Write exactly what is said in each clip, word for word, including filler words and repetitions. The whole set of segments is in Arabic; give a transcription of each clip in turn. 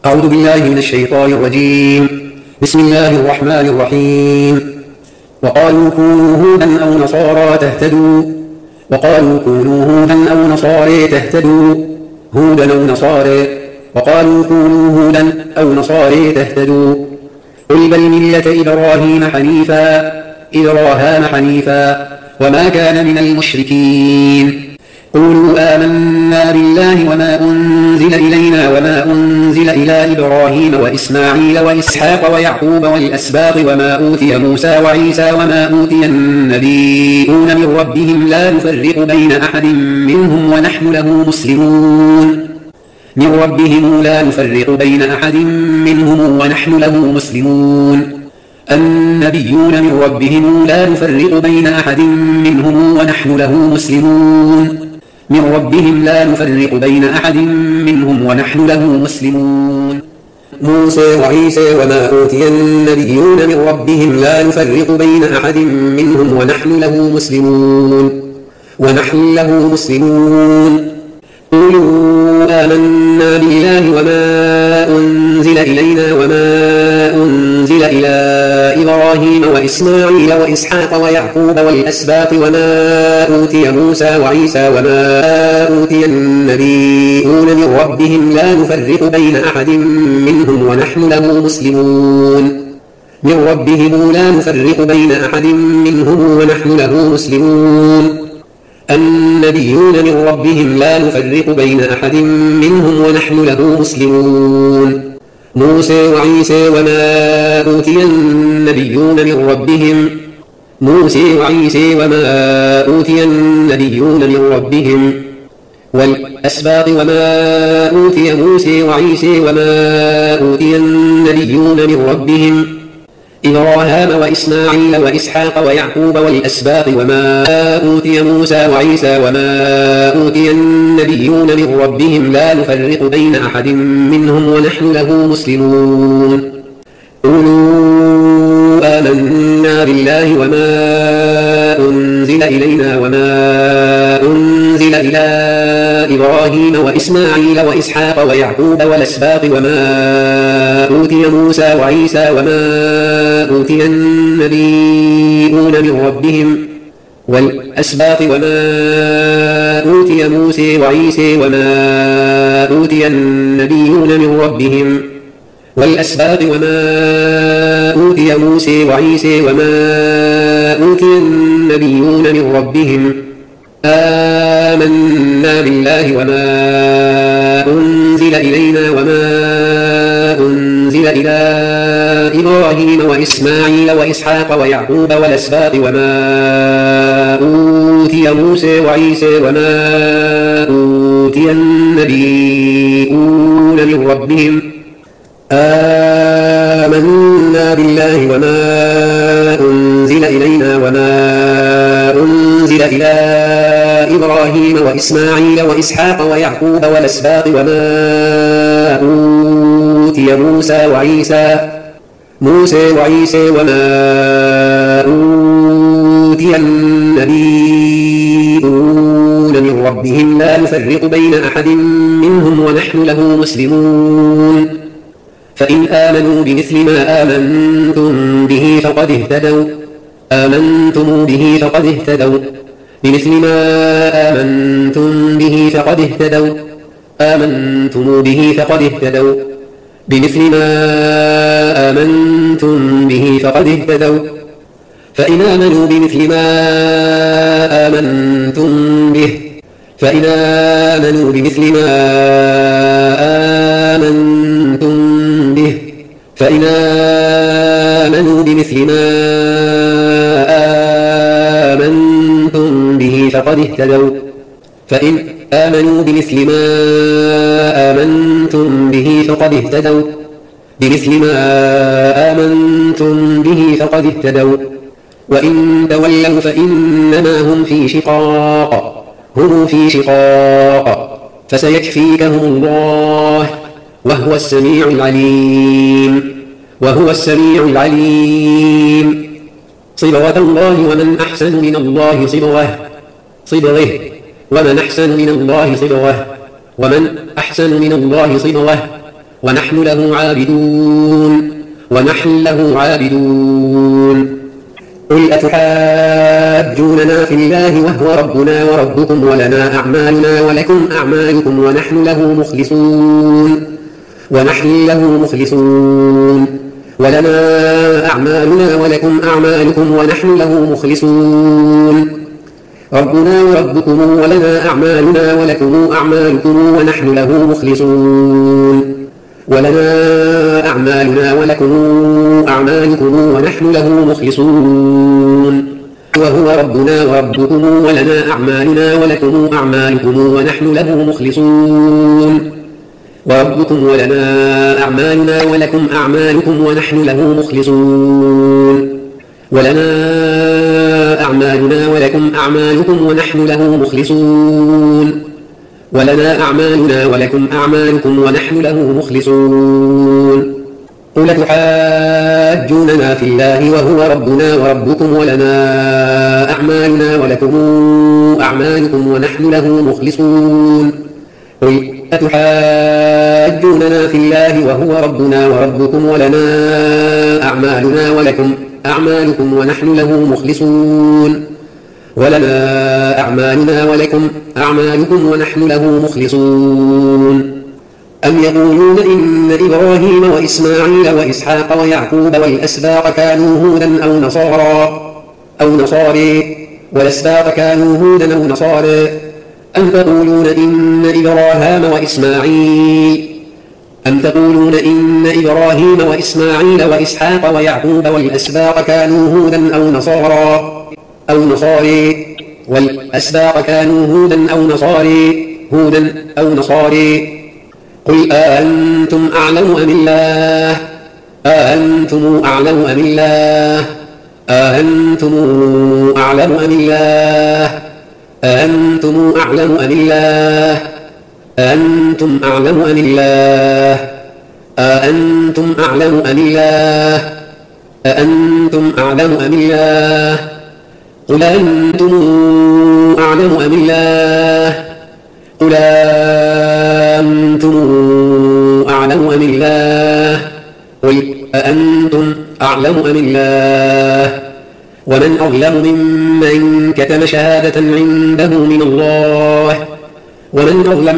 أعوذ بالله من الشيطان الرجيم. بسم الله الرحمن الرحيم. وقالوا كونوا هودا أو نصارى تهتدوا وقالوا كونوا هودا أو نصارى تهتدوا هودا أو نصارى وقالوا كونوا هودا أو نصارى تهتدوا قل بل ملة إبراهيم حنيفا إبراهام حنيفا وما كان من المشركين. قولوا آمنا بالله وما أنزل إلينا وما أنزل إلى إبراهيم وإسماعيل وإسحاق ويعقوب والأسباط وما أوتي موسى وعيسى وما أوتي النبيون من ربهم لا نفرق بين أحد منهم ونحن له مسلمون من ربهم لا نفرق بين أحد منهم ونحن له مسلمون. النبيون من ربهم لا نفرق بين أحد منهم ونحن له مسلمون من ربهم لا نفرق بين أحد منهم ونحن له مسلمون. موسى وعيسى وما أوتي النبيون من ربهم لا نفرق بين أحد منهم ونحن له مسلمون ونحن له مسلمون. قولوا آمنا بالله وما أنزل إلينا وما أنزل إلى إبراهيم وإسماعيل وإسحاق ويعقوب والأسباط وما أوتي موسى وعيسى وما أوتي النبيون من ربهم لا نفرق بين أحد منهم ونحن له مسلمون من ربهم لا نفرق بين أحد منهم ونحن له مسلمون. النبيون من ربهم لا نفرق بين أحد منهم ونحن له مسلمون. موسى وعيسى وما أوتي النبيون من ربهم موسى وعيسى وما أوتي النبيون من ربهم والأسباط وما أوتي موسى وعيسى وما أوتي النبيون من ربهم إبراهام وإسماعيل وإسحاق ويعقوب والأسباط وما أوتي موسى وعيسى وما أوتي النبيون من ربهم لا نفرق بين أحد منهم ونحن له مسلمون. قولوا آمنا بالله وما أنزل إلينا وما أنزل إلى إبراهيم وإسماعيل وإسحاق ويعقوب والأسباط وما أوتي موسى وعيسى وما أوتي النبيون من ربهم والأسباط وما أوتي موسى وعيسى وما أوتي النبيون من ربهم والأسباط وما أوتي موسى وعيسى وما أوتي النبيون من ربهم آمنا بالله وما أنزل إلينا وما أنزل إلى إبراهيم وإسماعيل وإسحاق ويعقوب والأسباط وما أوتي موسى وعيسى وما أوتي النبيون من ربهم آمنا بالله وما أنزل إلينا وما أنزل إلى إبراهيم وإسماعيل وإسحاق ويعقوب والأسباط وما أوتي موسى وعيسى موسى وعيسى وما أوتي النبيون من ربهم لا نفرق بين أحد منهم ونحن له مسلمون. فإن آمنوا بمثل ما آمنتم به فقد اهتدوا آمنتم به فقد اهتدوا بمثل ما آمنتم به فقد اهتدوا آمنتم به فقد اهتدوا بمثل ما آمنتم به فقد اهتدوا. فإن آمنوا بمثل ما آمنتم به فإن آمنوا بمثل ما آمنتم به فإن آمنوا بمثل ما آمنتم به فقد اهتدوا فإن آمنوا بمثل ما آمنتم به فقد اهتدوا بمثل ما آمنتم به فقد اهتدوا. وإن تولوا فإنما هم في شقاق هم في شقاق فسيكفيكهم الله وهو السميع العليم وهو السميع العليم. صبغة الله ومن أحسن من الله صبغة صبغه ومن أحسن من الله صبغة ومن أحسن من الله صبغة ونحن له عابدون ونحن له عابدون قل أتحاجوننا في الله وهو ربنا وربكم ولنا أعمالنا ولكم أعمالكم ونحن له مخلصون ونحن له مخلصون ولنا أعمالنا ولكم أعمالكم ونحن له مخلصون ربنا وربكم ولنا أعمالنا ولكم أعمالكم ونحن له مخلصون ولنا أعمالنا ولكم أعمالكم ونحن له مخلصون وهو ربنا وربكم ولنا أعمالنا ولكم أعمالكم ونحن له مخلصون وربكم ولنا أعمالنا ولكم أعمالكم ونحن له مخلصون ولنا أعمالنا ولكم أعمالكم ونحن له مخلصون ولنا أعمالنا ولكم أعمالكم ونحن له مخلصون قل تحاجوننا في الله وهو ربنا وربكم ولنا أعمالنا ولكم أعمالكم ونحن له مخلصون قل أتحاجوننا في الله وهو ربنا وربكم ولنا أعمالنا ولكم أعمالكم ونحن له مخلصون ولنا أعمالنا ولكم أعمالكم ونحن له مخلصون أم يقولون إن إبراهيم وإسماعيل وإسحاق ويعقوب والأسباط كانوا هودا أو نصارى أو نصاري والأسباط كانوا هودا أو نصارى أم تقولون إن إبراهيم وإسماعيل أم تقولون إن إبراهيم وإسماعيل وإسحاق ويعقوب والأسباط كانوا هودا أو نصارى أو نصاري والأسباط كانوا هودا أو نصاري هودا أو نصاري قل أأنتم أعلم أم الله أأنتم أعلم أم الله أأنتم أعلم أم الله أأنتم أعلم أم الله أأنتم أعلم أم الله أأنتم أعلم أم الله أأنتم أعلم أم الله قل أنتم أعلم أم الله قل أنتم أعلم أم الله قل أأنتم أعلم أم الله ومن أظلم ممن كتم شهادة عنده من الله ومن أظلم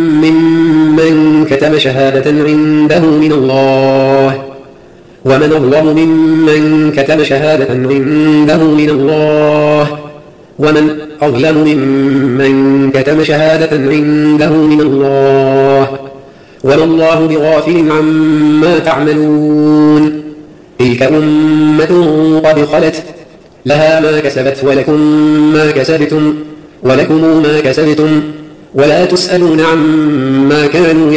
ممن كتم شهادة عنده من الله ومن أظلم ممن كتم شهادة عنده من الله ومن أظلم ممن كتم شهادة عنده من الله وما الله بغافل عما تعملون تلك أمة قد خلت لها ما كسبت ولكم ما كسبتم ولكم ما كسبتم ولا تسألون عما كانوا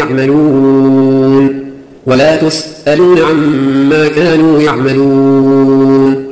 يعملون ولا تسألون عما كانوا يعملون